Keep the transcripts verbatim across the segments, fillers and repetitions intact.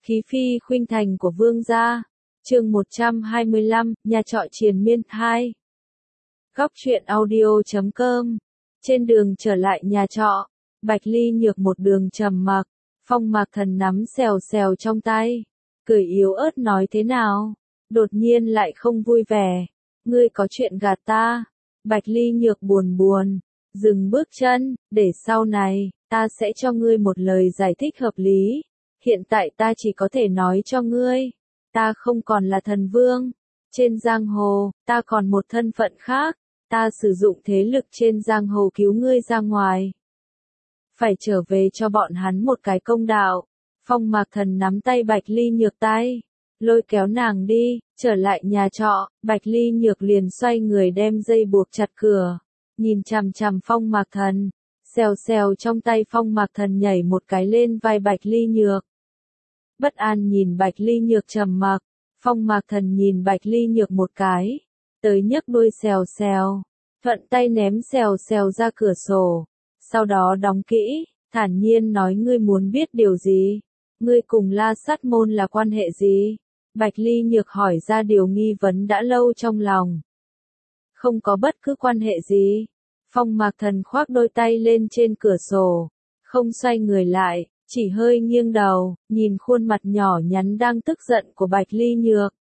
Khí phi khuynh thành của vương gia. Chương một trăm hai mươi lăm, nhà trọ triền miên hai. Góc truyện audio chấm com. Trên đường trở lại nhà trọ, Bạch Ly Nhược một đường trầm mặc, Phong Mạc Thần nắm xèo xèo trong tay, cười yếu ớt nói thế nào, đột nhiên lại không vui vẻ, ngươi có chuyện gạt ta. Bạch Ly Nhược buồn buồn, dừng bước chân, để sau này, ta sẽ cho ngươi một lời giải thích hợp lý. Hiện tại ta chỉ có thể nói cho ngươi, ta không còn là thần vương. Trên giang hồ, ta còn một thân phận khác, ta sử dụng thế lực trên giang hồ cứu ngươi ra ngoài. Phải trở về cho bọn hắn một cái công đạo. Phong Mạc Thần nắm tay Bạch Ly Nhược tay, lôi kéo nàng đi, trở lại nhà trọ, Bạch Ly Nhược liền xoay người đem dây buộc chặt cửa, nhìn chằm chằm Phong Mạc Thần, xèo xèo trong tay Phong Mạc Thần nhảy một cái lên vai Bạch Ly Nhược. Bất an nhìn Bạch Ly Nhược trầm mặc, Phong Mạc Thần nhìn Bạch Ly Nhược một cái, tới nhấc đuôi xèo xèo, thuận tay ném xèo xèo ra cửa sổ, sau đó đóng kỹ, thản nhiên nói ngươi muốn biết điều gì, ngươi cùng La Sát Môn là quan hệ gì? Bạch Ly Nhược hỏi ra điều nghi vấn đã lâu trong lòng. Không có bất cứ quan hệ gì. Phong Mạc Thần khoác đôi tay lên trên cửa sổ, không xoay người lại, chỉ hơi nghiêng đầu, nhìn khuôn mặt nhỏ nhắn đang tức giận của Bạch Ly Nhược.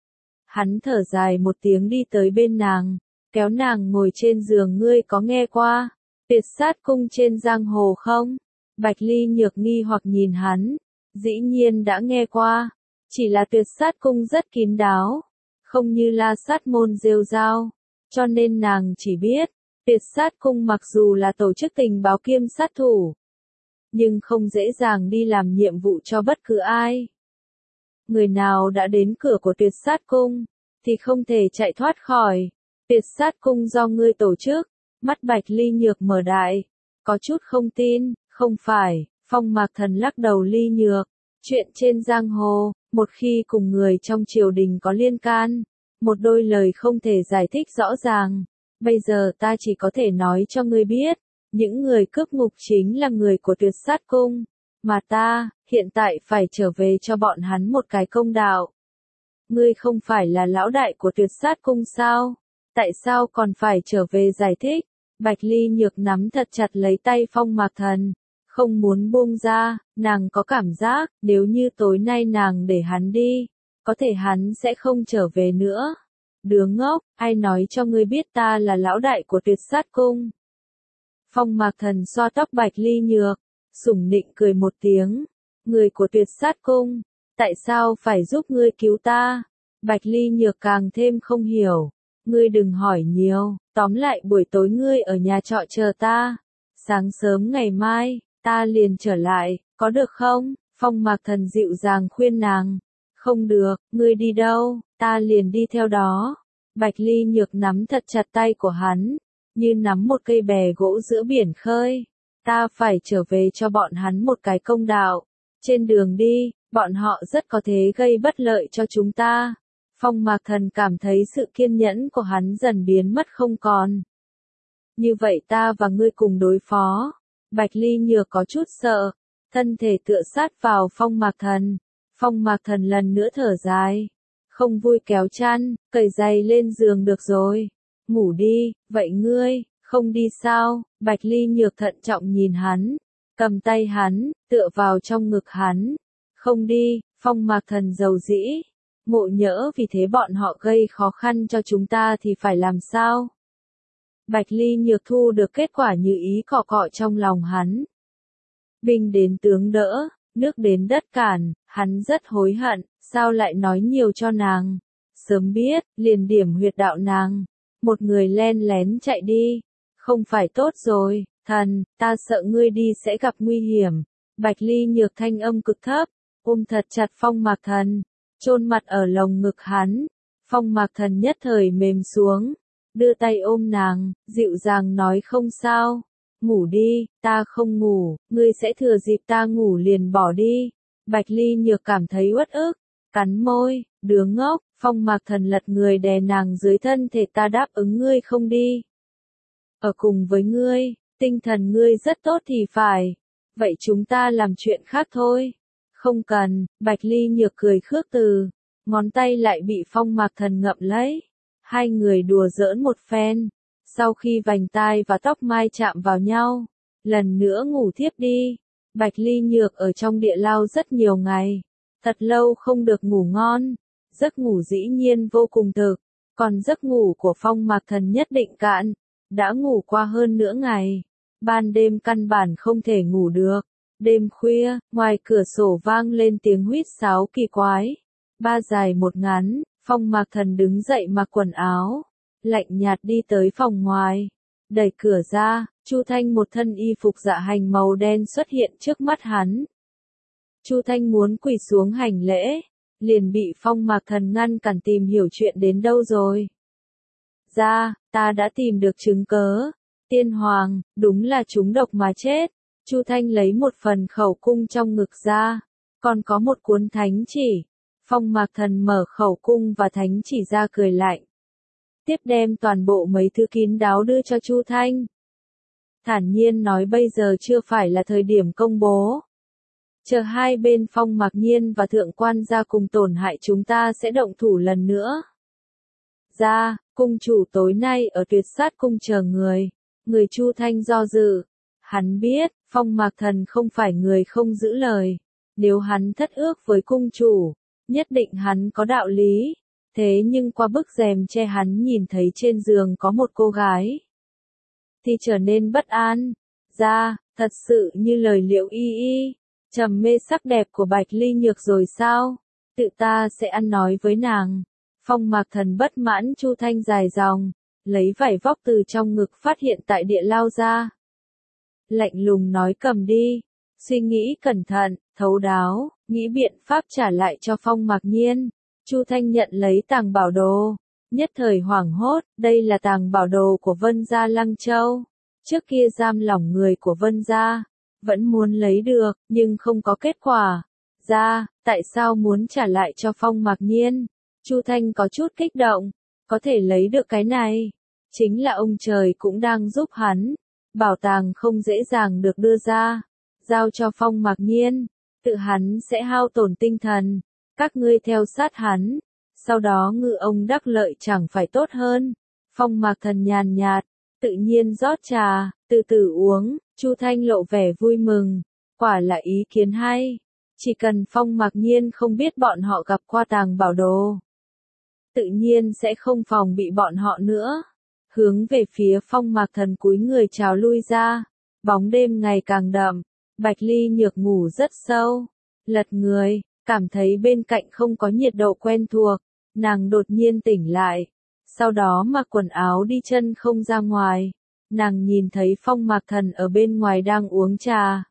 Hắn thở dài một tiếng đi tới bên nàng, kéo nàng ngồi trên giường. Ngươi có nghe qua Tuyệt Sát Cung trên giang hồ không? Bạch Ly Nhược nghi hoặc nhìn hắn, dĩ nhiên đã nghe qua, chỉ là Tuyệt Sát Cung rất kín đáo, không như La Sát Môn rêu rao, cho nên nàng chỉ biết, Tuyệt Sát Cung mặc dù là tổ chức tình báo kiêm sát thủ, nhưng không dễ dàng đi làm nhiệm vụ cho bất cứ ai. Người nào đã đến cửa của Tuyệt Sát Cung, thì không thể chạy thoát khỏi. Tuyệt Sát Cung do ngươi tổ chức. Mắt Bạch Ly Nhược mở đại, có chút không tin. Không phải. Phong Mạc Thần lắc đầu. Ly Nhược, chuyện trên giang hồ, một khi cùng người trong triều đình có liên can, một đôi lời không thể giải thích rõ ràng. Bây giờ ta chỉ có thể nói cho ngươi biết, những người cướp ngục chính là người của Tuyệt Sát Cung, mà ta, hiện tại phải trở về cho bọn hắn một cái công đạo. Ngươi không phải là lão đại của Tuyệt Sát Cung sao? Tại sao còn phải trở về giải thích? Bạch Ly Nhược nắm thật chặt lấy tay Phong Mạc Thần, không muốn buông ra. Nàng có cảm giác, nếu như tối nay nàng để hắn đi, có thể hắn sẽ không trở về nữa. Đứa ngốc, ai nói cho ngươi biết ta là lão đại của Tuyệt Sát Cung? Phong Mạc Thần xoa tóc Bạch Ly Nhược, sủng nịnh cười một tiếng. Người của Tuyệt Sát Cung, tại sao phải giúp ngươi cứu ta? Bạch Ly Nhược càng thêm không hiểu. Ngươi đừng hỏi nhiều, tóm lại buổi tối ngươi ở nhà trọ chờ ta. Sáng sớm ngày mai, ta liền trở lại, có được không? Phong Mạc Thần dịu dàng khuyên nàng. Không được, ngươi đi đâu, ta liền đi theo đó. Bạch Ly Nhược nắm thật chặt tay của hắn, như nắm một cây bè gỗ giữa biển khơi. Ta phải trở về cho bọn hắn một cái công đạo. Trên đường đi, bọn họ rất có thể gây bất lợi cho chúng ta. Phong Mạc Thần cảm thấy sự kiên nhẫn của hắn dần biến mất không còn. Như vậy ta và ngươi cùng đối phó. Bạch Ly Nhược có chút sợ, thân thể tựa sát vào Phong Mạc Thần. Phong Mạc Thần lần nữa thở dài, không vui kéo chăn, cởi giày lên giường. Được rồi, ngủ đi. Vậy ngươi, không đi sao? Bạch Ly Nhược thận trọng nhìn hắn, cầm tay hắn, tựa vào trong ngực hắn. Không đi. Phong Mạc Thần dầu dĩ, ngộ nhỡ vì thế bọn họ gây khó khăn cho chúng ta thì phải làm sao? Bạch Ly Nhược thu được kết quả như ý cọ cọ trong lòng hắn. Binh đến tướng đỡ, nước đến đất cản, hắn rất hối hận, sao lại nói nhiều cho nàng. Sớm biết, liền điểm huyệt đạo nàng. Một người len lén chạy đi, không phải tốt rồi. Thần, ta sợ ngươi đi sẽ gặp nguy hiểm. Bạch Ly Nhược thanh âm cực thấp, ôm thật chặt Phong Mạc Thần, chôn mặt ở lồng ngực hắn. Phong Mạc Thần nhất thời mềm xuống, đưa tay ôm nàng, dịu dàng nói không sao, ngủ đi. Ta không ngủ, ngươi sẽ thừa dịp ta ngủ liền bỏ đi. Bạch Ly Nhược cảm thấy uất ức, cắn môi. Đứa ngốc. Phong Mạc Thần lật người đè nàng dưới thân thể. Ta đáp ứng ngươi không đi ở cùng với ngươi, tinh thần ngươi rất tốt thì phải. Vậy chúng ta làm chuyện khác thôi. Không cần, Bạch Ly Nhược cười khước từ, ngón tay lại bị Phong Mạc Thần ngậm lấy. Hai người đùa giỡn một phen, sau khi vành tai và tóc mai chạm vào nhau, lần nữa ngủ thiếp đi. Bạch Ly Nhược ở trong địa lao rất nhiều ngày, thật lâu không được ngủ ngon, giấc ngủ dĩ nhiên vô cùng thực, còn giấc ngủ của Phong Mạc Thần nhất định cạn, đã ngủ qua hơn nửa ngày, ban đêm căn bản không thể ngủ được. Đêm khuya, ngoài cửa sổ vang lên tiếng huýt sáo kỳ quái, ba dài một ngắn, Phong Mạc Thần đứng dậy mặc quần áo, lạnh nhạt đi tới phòng ngoài, đẩy cửa ra, Chu Thanh một thân y phục dạ hành màu đen xuất hiện trước mắt hắn. Chu Thanh muốn quỳ xuống hành lễ, liền bị Phong Mạc Thần ngăn cản tìm hiểu chuyện đến đâu rồi. Ra, ta đã tìm được chứng cớ, tiên hoàng, đúng là trúng độc mà chết. Chu Thanh lấy một phần khẩu cung trong ngực ra, còn có một cuốn thánh chỉ. Phong Mạc Thần mở khẩu cung và thánh chỉ ra cười lạnh. Tiếp đem toàn bộ mấy thứ kín đáo đưa cho Chu Thanh. Thản nhiên nói bây giờ chưa phải là thời điểm công bố. Chờ hai bên Phong Mạc Nhiên và Thượng Quan gia cùng tổn hại chúng ta sẽ động thủ lần nữa. Ra, cung chủ tối nay ở Tuyệt Sát cung chờ người. Người Chu Thanh do dự. Hắn biết, Phong Mạc Thần không phải người không giữ lời. Nếu hắn thất ước với cung chủ, nhất định hắn có đạo lý. Thế nhưng qua bức rèm che hắn nhìn thấy trên giường có một cô gái, thì trở nên bất an. Ra, thật sự như lời Liễu Y Y, trầm mê sắc đẹp của Bạch Ly Nhược rồi sao? Tự ta sẽ ăn nói với nàng. Phong Mạc Thần bất mãn. Chu Thanh dài dòng, lấy vải vóc từ trong ngực phát hiện tại địa lao ra. Lạnh lùng nói cầm đi, suy nghĩ cẩn thận, thấu đáo, nghĩ biện pháp trả lại cho Phong Mạc Nhiên. Chu Thanh nhận lấy tàng bảo đồ, nhất thời hoảng hốt, đây là tàng bảo đồ của Vân Gia Lăng Châu. Trước kia giam lỏng người của Vân Gia, vẫn muốn lấy được, nhưng không có kết quả. Ra, tại sao muốn trả lại cho Phong Mạc Nhiên? Chu Thanh có chút kích động, có thể lấy được cái này, chính là ông trời cũng đang giúp hắn. Bảo tàng không dễ dàng được đưa ra, giao cho Phong Mạc Nhiên, tự hắn sẽ hao tổn tinh thần, các ngươi theo sát hắn, sau đó ngư ông đắc lợi chẳng phải tốt hơn. Phong Mạc Thần nhàn nhạt, tự nhiên rót trà, từ từ uống. Chu Thanh lộ vẻ vui mừng, quả là ý kiến hay, chỉ cần Phong Mạc Nhiên không biết bọn họ gặp qua tàng bảo đồ, tự nhiên sẽ không phòng bị bọn họ nữa. Hướng về phía Phong Mạc Thần cúi người chào lui ra, bóng đêm ngày càng đậm, Bạch Ly Nhược ngủ rất sâu, lật người, cảm thấy bên cạnh không có nhiệt độ quen thuộc, nàng đột nhiên tỉnh lại, sau đó mặc quần áo đi chân không ra ngoài, nàng nhìn thấy Phong Mạc Thần ở bên ngoài đang uống trà.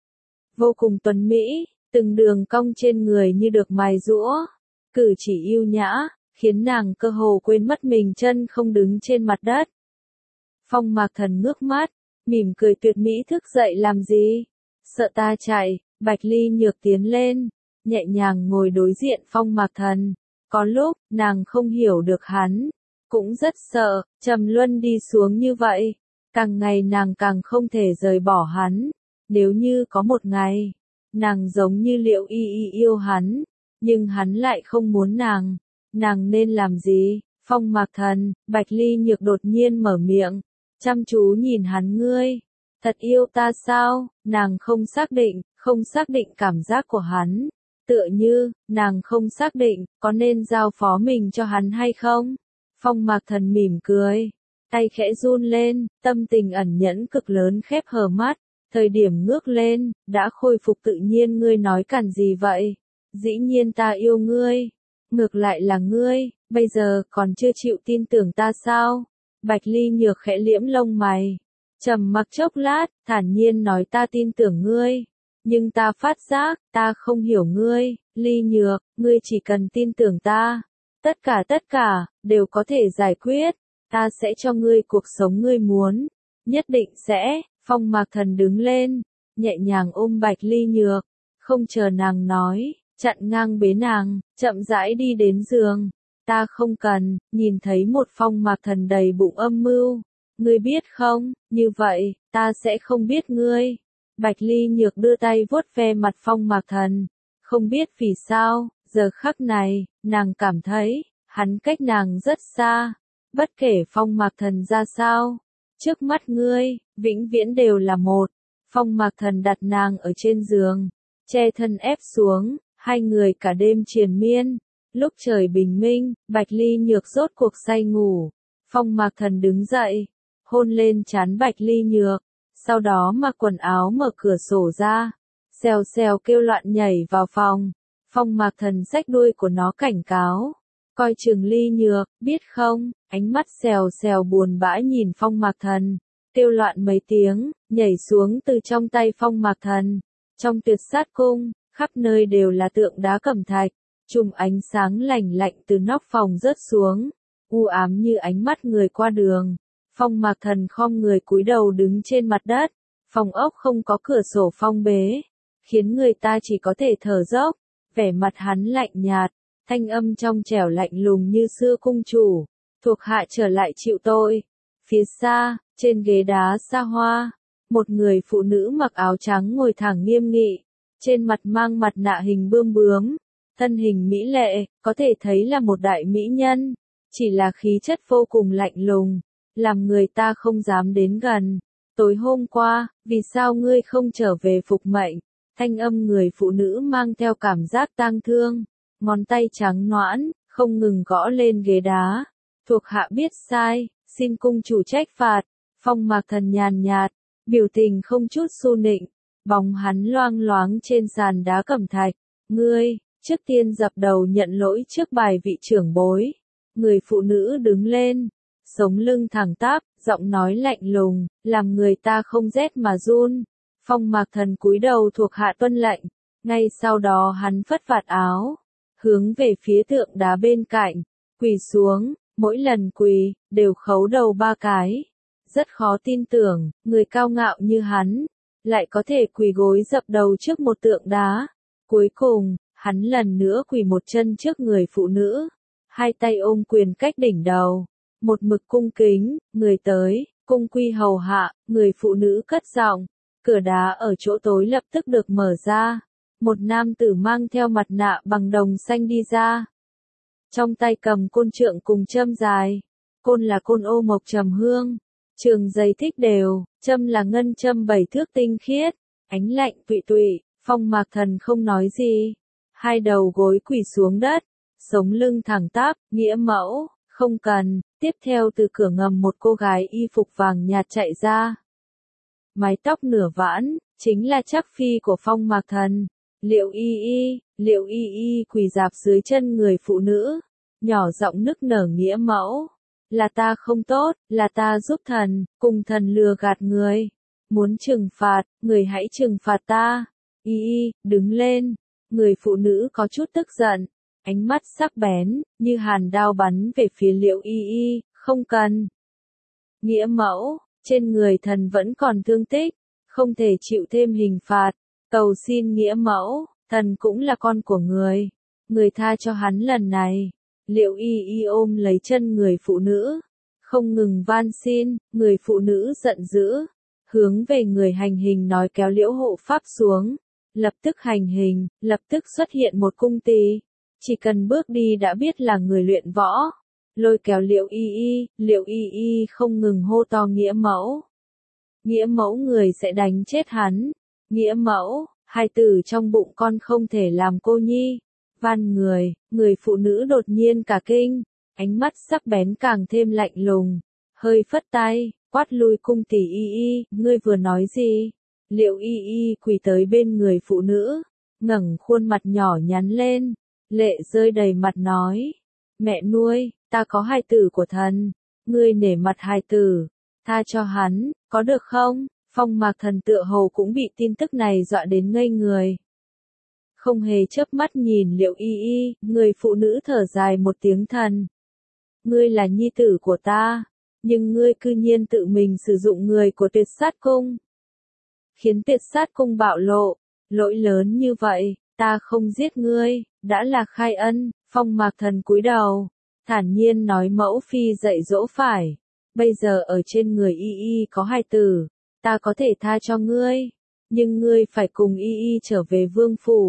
Vô cùng tuấn mỹ, từng đường cong trên người như được mài giũa, cử chỉ yêu nhã, khiến nàng cơ hồ quên mất mình chân không đứng trên mặt đất. Phong Mạc Thần ngước mắt, mỉm cười tuyệt mỹ thức dậy làm gì? Sợ ta chạy. Bạch Ly Nhược tiến lên, nhẹ nhàng ngồi đối diện Phong Mạc Thần. Có lúc, nàng không hiểu được hắn, cũng rất sợ, trầm luân đi xuống như vậy. Càng ngày nàng càng không thể rời bỏ hắn. Nếu như có một ngày, nàng giống như Liễu Y Y yêu hắn, nhưng hắn lại không muốn nàng, nàng nên làm gì? Phong Mạc Thần, Bạch Ly Nhược đột nhiên mở miệng, chăm chú nhìn hắn. Ngươi, thật yêu ta sao? Nàng không xác định, không xác định cảm giác của hắn. Tựa như, nàng không xác định, có nên giao phó mình cho hắn hay không? Phong Mạc Thần mỉm cười, tay khẽ run lên, tâm tình ẩn nhẫn cực lớn khép hờ mắt, thời điểm ngước lên, đã khôi phục tự nhiên. Ngươi nói cản gì vậy? Dĩ nhiên ta yêu ngươi, ngược lại là ngươi, bây giờ còn chưa chịu tin tưởng ta sao? Bạch Ly Nhược khẽ liễm lông mày, trầm mặc chốc lát, thản nhiên nói ta tin tưởng ngươi, nhưng ta phát giác, ta không hiểu ngươi. Ly Nhược, ngươi chỉ cần tin tưởng ta, tất cả tất cả, đều có thể giải quyết, ta sẽ cho ngươi cuộc sống ngươi muốn, nhất định sẽ. Phong Mạc Thần đứng lên, nhẹ nhàng ôm Bạch Ly Nhược, không chờ nàng nói, chặn ngang bế nàng, chậm rãi đi đến giường. Ta không cần, nhìn thấy một Phong Mạc Thần đầy bụng âm mưu, ngươi biết không, như vậy, ta sẽ không biết ngươi. Bạch Ly Nhược đưa tay vuốt ve mặt Phong Mạc Thần, Không biết vì sao, giờ khắc này, nàng cảm thấy, hắn cách nàng rất xa. Bất kể Phong Mạc Thần ra sao, trước mắt ngươi, vĩnh viễn đều là một. Phong Mạc Thần đặt nàng ở trên giường, che thân ép xuống, hai người cả đêm triền miên. Lúc trời bình minh, Bạch Ly Nhược rốt cuộc say ngủ. Phong Mạc Thần đứng dậy, hôn lên trán Bạch Ly Nhược, sau đó mặc quần áo mở cửa sổ ra, xèo xèo kêu loạn nhảy vào phòng. Phong Mạc Thần xách đuôi của nó cảnh cáo, coi chừng Ly Nhược, biết không? Ánh mắt xèo xèo buồn bã nhìn Phong Mạc Thần, kêu loạn mấy tiếng, nhảy xuống từ trong tay Phong Mạc Thần. Trong Tuyệt Sát Cung, khắp nơi đều là tượng đá cẩm thạch, chùm ánh sáng lạnh lạnh từ nóc phòng rớt xuống, u ám như ánh mắt người qua đường. Phong Mạc Thần khom người cúi đầu đứng trên mặt đất, phòng ốc không có cửa sổ phong bế, khiến người ta chỉ có thể thở dốc. Vẻ mặt hắn lạnh nhạt, thanh âm trong trẻo lạnh lùng như xưa cung chủ, thuộc hạ trở lại chịu tội. Phía xa, trên ghế đá xa hoa, một người phụ nữ mặc áo trắng ngồi thẳng nghiêm nghị, trên mặt mang mặt nạ hình bươm bướm, thân hình mỹ lệ, có thể thấy là một đại mỹ nhân, chỉ là khí chất vô cùng lạnh lùng, làm người ta không dám đến gần. Tối hôm qua, vì sao ngươi không trở về phục mệnh? Thanh âm người phụ nữ mang theo cảm giác tang thương, ngón tay trắng nõn, không ngừng gõ lên ghế đá. Thuộc hạ biết sai, xin cung chủ trách phạt. Phong Mạc Thần nhàn nhạt, biểu tình không chút xu nịnh, bóng hắn loang loáng trên sàn đá cẩm thạch. Ngươi, trước tiên dập đầu nhận lỗi trước bài vị trưởng bối. Người phụ nữ đứng lên, sống lưng thẳng tắp, giọng nói lạnh lùng, làm người ta không rét mà run. Phong Mạc Thần cúi đầu thuộc hạ tuân lệnh, ngay sau đó hắn phất vạt áo, hướng về phía tượng đá bên cạnh, quỳ xuống, mỗi lần quỳ, đều khấu đầu ba cái. Rất khó tin tưởng, người cao ngạo như hắn, lại có thể quỳ gối dập đầu trước một tượng đá. Cuối cùng, hắn lần nữa quỳ một chân trước người phụ nữ, hai tay ôm quyền cách đỉnh đầu, một mực cung kính, người tới, cung quy hầu hạ. Người phụ nữ cất giọng. Cửa đá ở chỗ tối lập tức được mở ra. Một nam tử mang theo mặt nạ bằng đồng xanh đi ra. Trong tay cầm côn trượng cùng châm dài. Côn là côn ô mộc trầm hương. Trường dày thích đều, châm là ngân châm bảy thước tinh khiết. Ánh lạnh tụy tụy, Phong Mạc Thần không nói gì. Hai đầu gối quỳ xuống đất, sống lưng thẳng tắp, nghĩa mẫu, không cần. Tiếp theo từ cửa ngầm một cô gái y phục vàng nhạt chạy ra. Mái tóc nửa vãn, chính là Trác phi của Phong Mạc Thần. Liệu y y, liệu y y quỳ dạp dưới chân người phụ nữ, nhỏ giọng nức nở nghĩa mẫu. Là ta không tốt, là ta giúp thần, cùng thần lừa gạt người. Muốn trừng phạt, người hãy trừng phạt ta. Y y, đứng lên. Người phụ nữ có chút tức giận, ánh mắt sắc bén, như hàn đao bắn về phía Liệu y y, không cần. Nghĩa mẫu. Trên người thần vẫn còn thương tích, không thể chịu thêm hình phạt, cầu xin nghĩa mẫu, thần cũng là con của người, người tha cho hắn lần này. Liệu y y ôm lấy chân người phụ nữ, không ngừng van xin. Người phụ nữ giận dữ, hướng về người hành hình nói kéo Liễu hộ pháp xuống, lập tức hành hình, lập tức xuất hiện một cung tỳ, chỉ cần bước đi đã biết là người luyện võ. Lôi kéo Liệu y y, Liệu y y không ngừng hô to nghĩa mẫu. Nghĩa mẫu người sẽ đánh chết hắn. Nghĩa mẫu, hai tử trong bụng con không thể làm cô nhi. Van người, người phụ nữ đột nhiên cả kinh, ánh mắt sắc bén càng thêm lạnh lùng, hơi phất tay, quát lui cung tỷ y y, ngươi vừa nói gì? Liệu y y quỳ tới bên người phụ nữ, ngẩng khuôn mặt nhỏ nhắn lên, lệ rơi đầy mặt nói, mẹ nuôi, ta có hài tử của thần, ngươi nể mặt hài tử, tha cho hắn, có được không? Phong Mạc Thần tựa hồ cũng bị tin tức này dọa đến ngây người. Không hề chớp mắt nhìn Liệu y y, người phụ nữ thở dài một tiếng thần. Ngươi là nhi tử của ta, nhưng ngươi cư nhiên tự mình sử dụng người của Tuyệt Sát Cung. Khiến Tuyệt Sát Cung bạo lộ, lỗi lớn như vậy, ta không giết ngươi, đã là khai ân. Phong Mạc Thần cúi đầu, thản nhiên nói mẫu phi dạy dỗ phải, bây giờ ở trên người y y có hài tử, ta có thể tha cho ngươi, nhưng ngươi phải cùng y y trở về vương phủ,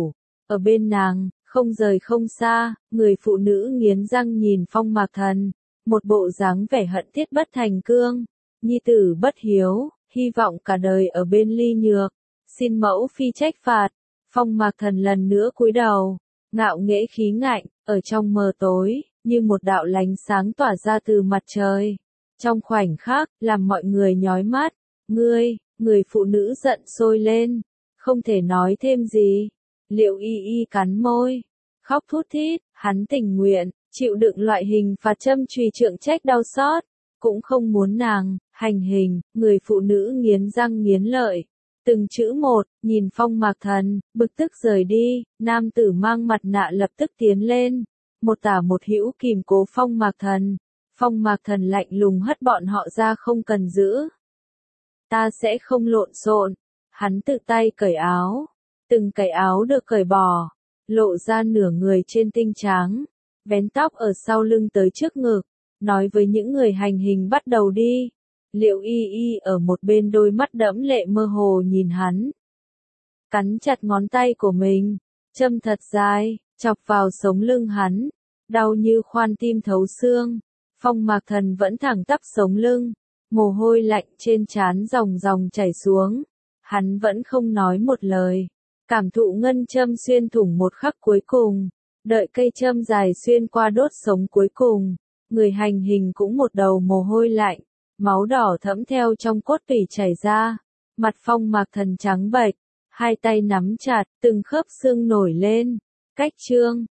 ở bên nàng, không rời không xa, người phụ nữ nghiến răng nhìn Phong Mạc Thần, một bộ dáng vẻ hận thiết bất thành cương, nhi tử bất hiếu, hy vọng cả đời ở bên ly nhược, xin mẫu phi trách phạt. Phong Mạc Thần lần nữa cúi đầu, ngạo nghễ khí ngạnh, ở trong mờ tối, như một đạo lánh sáng tỏa ra từ mặt trời. Trong khoảnh khắc, làm mọi người nhói mắt, ngươi, người phụ nữ giận sôi lên, không thể nói thêm gì. Liệu y y cắn môi, khóc thút thít, hắn tình nguyện, chịu đựng loại hình phạt châm chùy trượng trách đau xót, cũng không muốn nàng, hành hình, người phụ nữ nghiến răng nghiến lợi. Từng chữ một, nhìn Phong Mạc Thần, bực tức rời đi, nam tử mang mặt nạ lập tức tiến lên, một tả một hữu kìm cố Phong Mạc Thần. Phong Mạc Thần lạnh lùng hất bọn họ ra không cần giữ. Ta sẽ không lộn xộn. Hắn tự tay cởi áo. Từng cái áo được cởi bỏ, lộ ra nửa người trên tinh trắng, vén tóc ở sau lưng tới trước ngực, nói với những người hành hình bắt đầu đi. Liệu y y ở một bên đôi mắt đẫm lệ mơ hồ nhìn hắn. Cắn chặt ngón tay của mình, châm thật dài, chọc vào sống lưng hắn, đau như khoan tim thấu xương. Phong Mạc Thần vẫn thẳng tắp sống lưng, mồ hôi lạnh trên trán ròng ròng chảy xuống. Hắn vẫn không nói một lời, cảm thụ ngân châm xuyên thủng một khắc cuối cùng, đợi cây châm dài xuyên qua đốt sống cuối cùng. Người hành hình cũng một đầu mồ hôi lạnh, máu đỏ thẫm theo trong cốt tủy chảy ra, mặt Phong Mạc Thần trắng bệch, hai tay nắm chặt, từng khớp xương nổi lên. Cách chương